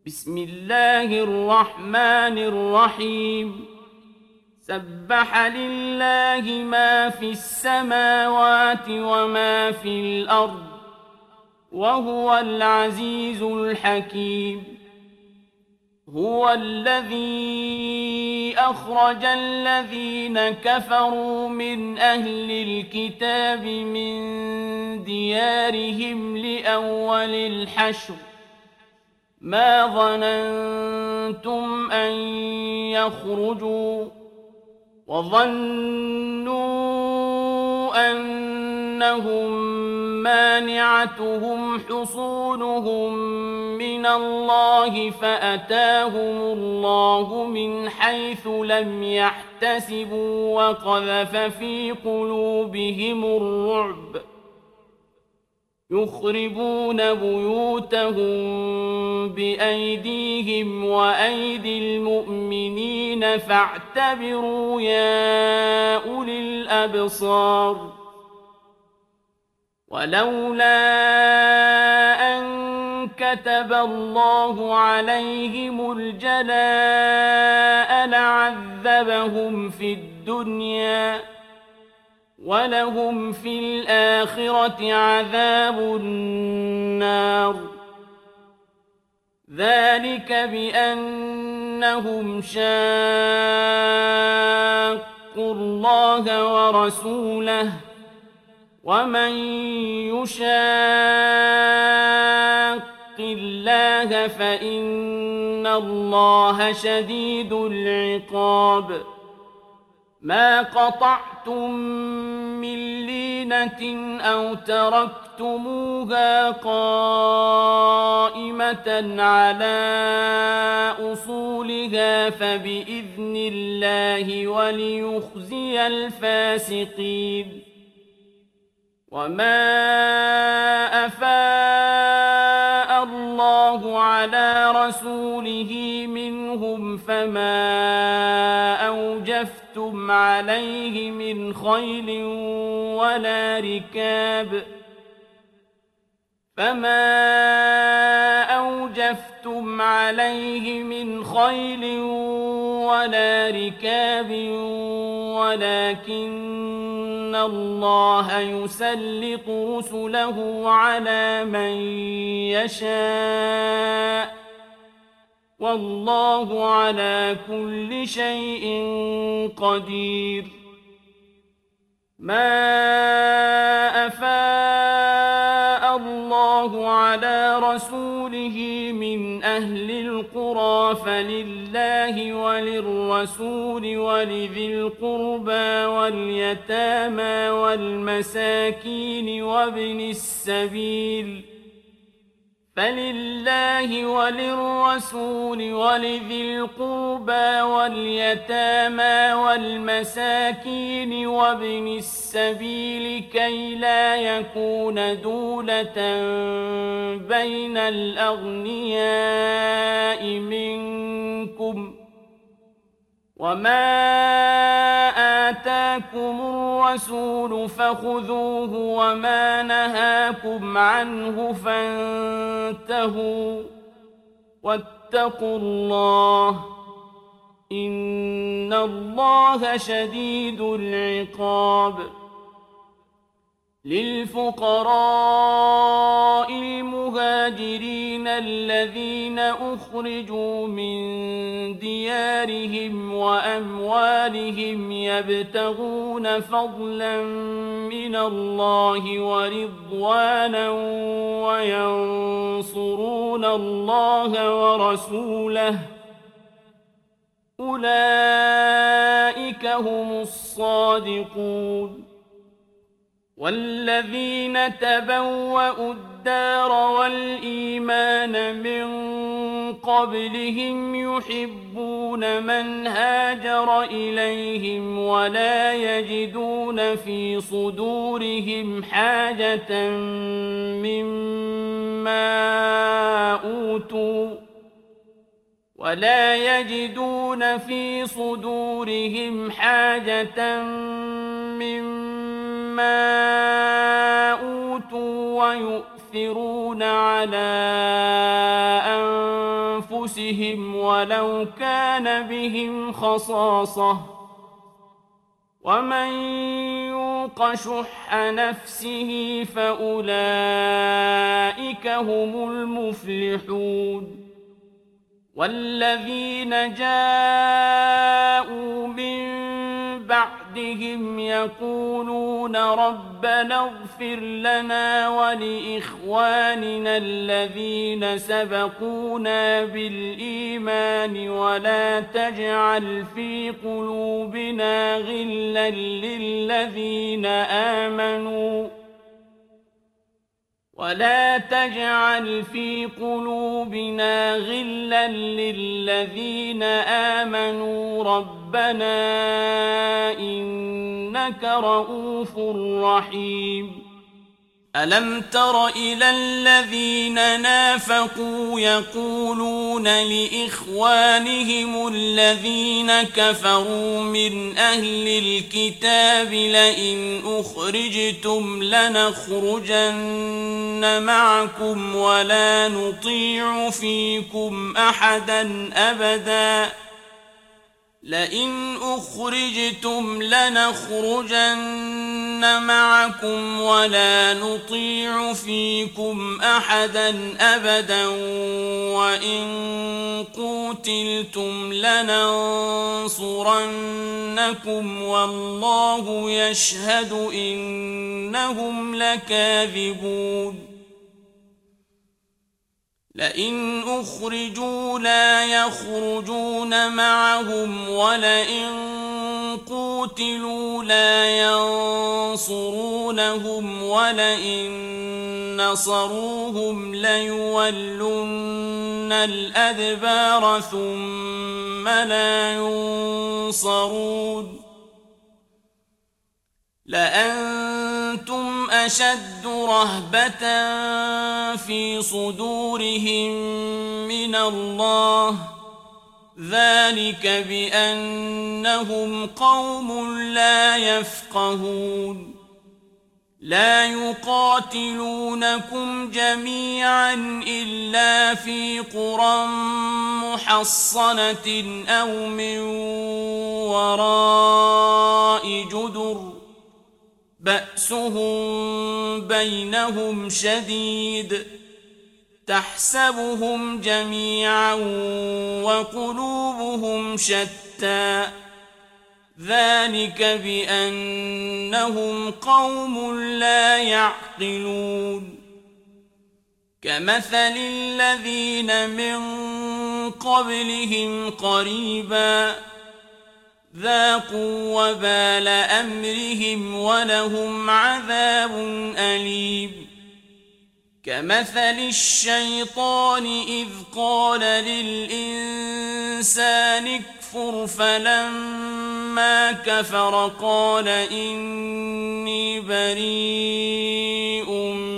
بسم الله الرحمن الرحيم سبح لله ما في السماوات وما في الأرض وهو العزيز الحكيم هو الذي أخرج الذين كفروا من أهل الكتاب من ديارهم لأول الحشر ما ظننتم أن يخرجوا وظنوا أنهم مانعتهم حصونهم من الله فأتاهم الله من حيث لم يحتسبوا وقذف في قلوبهم الرعب يخربون بيوتهم بأيديهم وأيدي المؤمنين فاعتبروا يا أولي الأبصار ولولا أن كتب الله عليهم الجلاء لعذبهم في الدنيا ولهم في الآخرة عذاب النار ذلك بأنهم شاقوا الله ورسوله ومن يشاق الله فإن الله شديد العقاب ما قطعتم من لينة أو تركتموها قائمة على أصولها فبإذن الله وليخزي الفاسقين وما أفاء الله على رسوله منهم فما أوجفتم عليه من خيل ولا ركاب ولكن الله يسلط رسله على من يشاء والله على كل شيء قدير ما أفاء الله على رسوله من أهل القرى فلله وللرسول ولذي القربى واليتامى والمساكين وابن السبيل فلله وللرسول ولذي القربى واليتامى والمساكين وابن السبيل كي لا يكون دولة بين الأغنياء منكم وما آتاكم الرسول فخذوه وما نهاكم عنه فانتهوا واتقوا الله إن الله شديد العقاب للفقراء المهاجرين الذين أخرجوا من ديارهم وأموالهم يبتغون فضلا من الله ورضوانا وينصرون الله ورسوله أولئك هم الصادقون والذين تبوأوا الدار والإيمان من قبلهم يحبون من هاجر إليهم ولا يجدون في صدورهم حاجة مما أوتوا ويؤثرون على أنفسهم ولو كان بهم خصاصة ومن يوق شح نفسه فأولئك هم المفلحون والذين جاءوا من بعدهم يقولون ربنا اغفر لنا ولإخواننا الذين سبقونا بالإيمان ولا تجعل في قلوبنا غلا للذين آمنوا ربنا إنك رؤوف رحيم ألم تر إلى الذين نافقوا يقولون لإخوانهم الذين كفروا من أهل الكتاب لئن أخرجتم لنخرجن معكم ولا نطيع فيكم أحدا أبدا وإن قوتلتم لننصرنكم والله يشهد إنهم لكاذبون لئن أخرجوا لا يخرجون معهم ولئن قوتلوا لا ينصرونهم ولئن نصروهم ليولن الأدبار ثم لا ينصرون لأنتم أشد رهبة في صدورهم من الله ذلك بأنهم قوم لا يفقهون لا يقاتلونكم جميعا إلا في قرى محصنة أو من وراء جدر بأسهم بينهم شديد تحسبهم جميعا وقلوبهم شتى ذلك بأنهم قوم لا يعقلون كمثل الذين من قبلهم قريبا ذاقوا وبال أمرهم ولهم عذاب أليم كمثل الشيطان إذ قال للإنسان اكفر فلما كفر قال إني بريء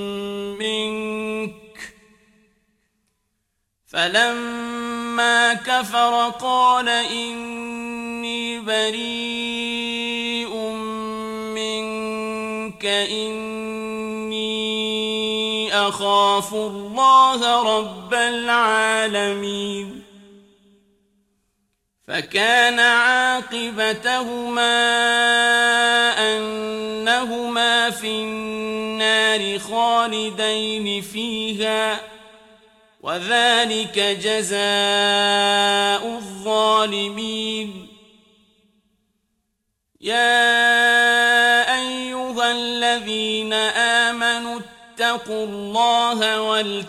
منك إني أخاف الله رب العالمين فكان عاقبتهما أنهما في النار خالدين فيها وذلك جزاء الظالمين يا أيها الذين آمنوا اتقوا الله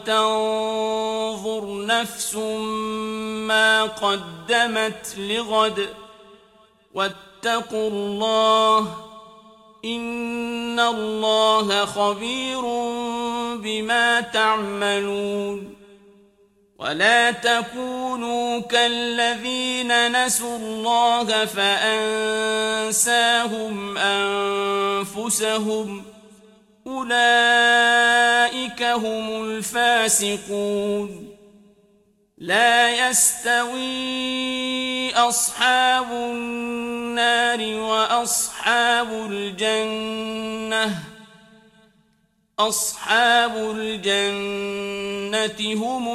ولتنظر نفس ما قدمت لغد واتقوا الله إن الله خبير بما تعملون ولا تكونوا كالذين نسوا الله فأنساهم أنفسهم أولئك هم الفاسقون لا يستوي أصحاب النار وأصحاب الجنة أصحاب الجنة هم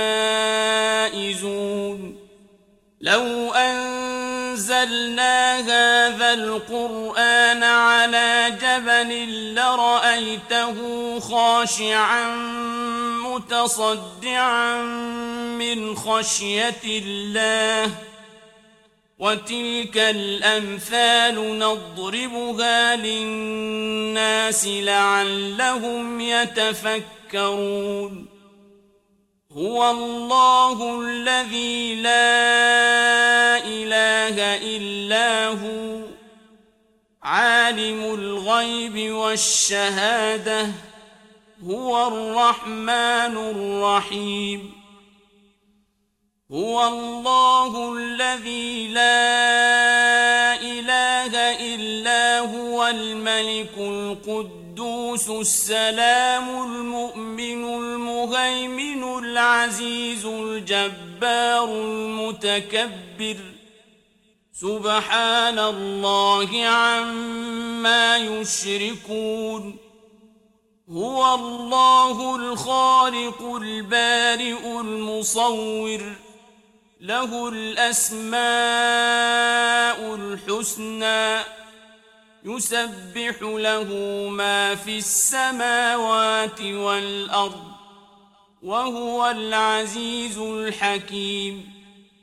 الفائزون لو أنزلنا هذا القرآن على جبل لرأيته خاشعا متصدعا من خشية الله وتلك الأمثال نضربها للناس لعلهم يتفكرون هو الله الذي لا إله إلا هو عالم الغيب والشهادة هو الرحمن الرحيم هو الله الذي لا إله إلا هو الملك القدوس السلام المؤمن المهيمن العزيز الجبار المتكبر سبحان الله عما يشركون هو الله الخالق البارئ المصور له الأسماء الحسنى يسبح له ما في السماوات والأرض وهو العزيز الحكيم